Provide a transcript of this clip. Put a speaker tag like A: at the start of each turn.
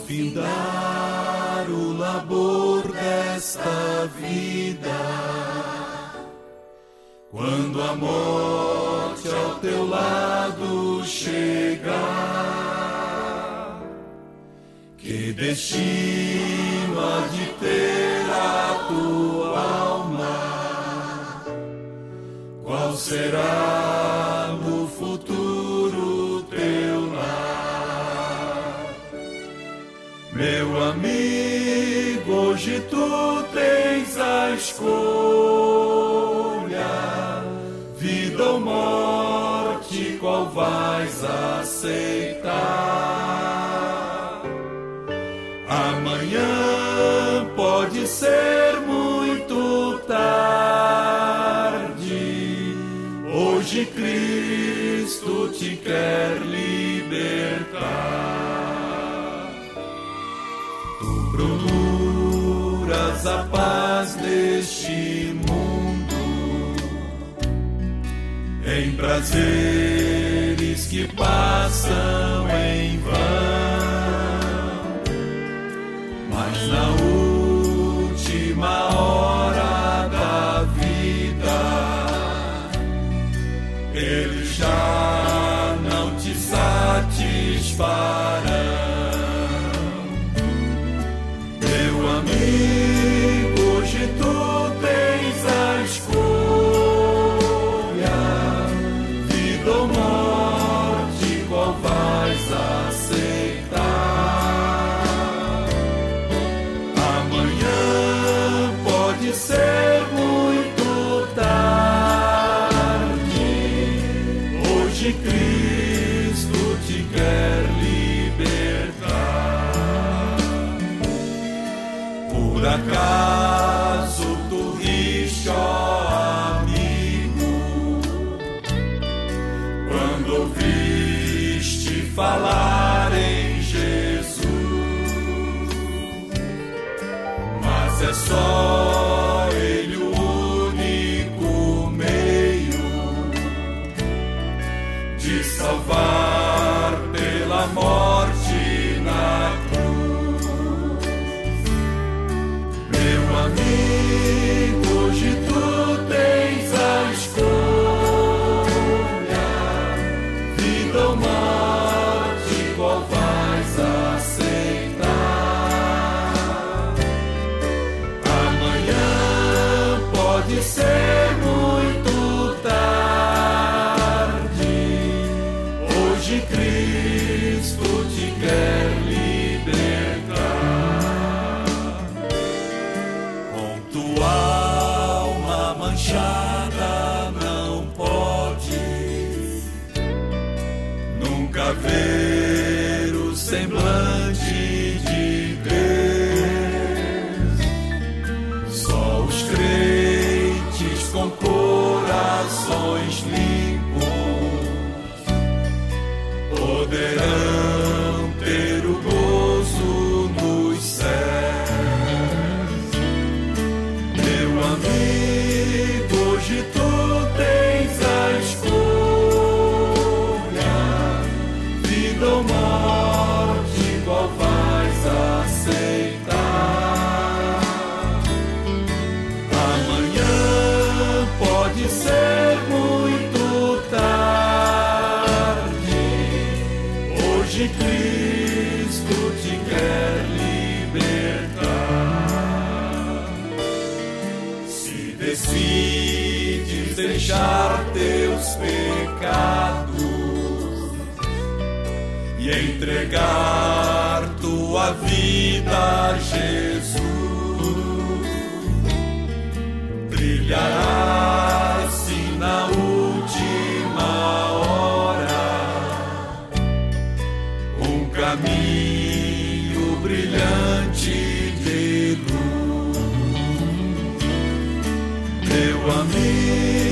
A: findar o labor desta vida, quando a morte ao teu lado chegar, que destino há de ter a tua alma? Qual será no futuro teu lar? Meu amigo, hoje tu tens a escolha, vida ou morte, qual vais aceitar? Amanhã pode ser muito tarde, hoje Cristo te quer libertar. Tu procuras a paz neste mundo, em prazeres que passam em vão, mas na última hora da vida eles já não te satisfarão. Meu amigo, hoje tu tens a escolha, vida ou morte, qual vais aceitar? Amanhã pode ser muito tarde, hoje Cristo te quer libertar. Por acaso tu riste, ó amigo, quando ouviste falar em Jesus? Mas é só Ele o único meio de salvar pela morte na cruz. Meu amigo, hoje tu tens a escolha, vida ou morte, qual vais aceitar? Amanhã pode ser muito tarde, hoje Cristo te quer libertar. Com tua alma manchada não pode nunca ver o semblante de Deus. Só os crentes com corações limpos poderão ter o gozo nos céus. Meu amigo, hoje tu tens a escolha, vida ou morte, qual vais aceitar? Amanhã pode ser muito tarde, hoje Cristo te quer libertar. Se decides deixar teus pecados e entregar tua vida a Jesus, brilhará assim na última hora um caminho brilhante de luz. Meu amigo,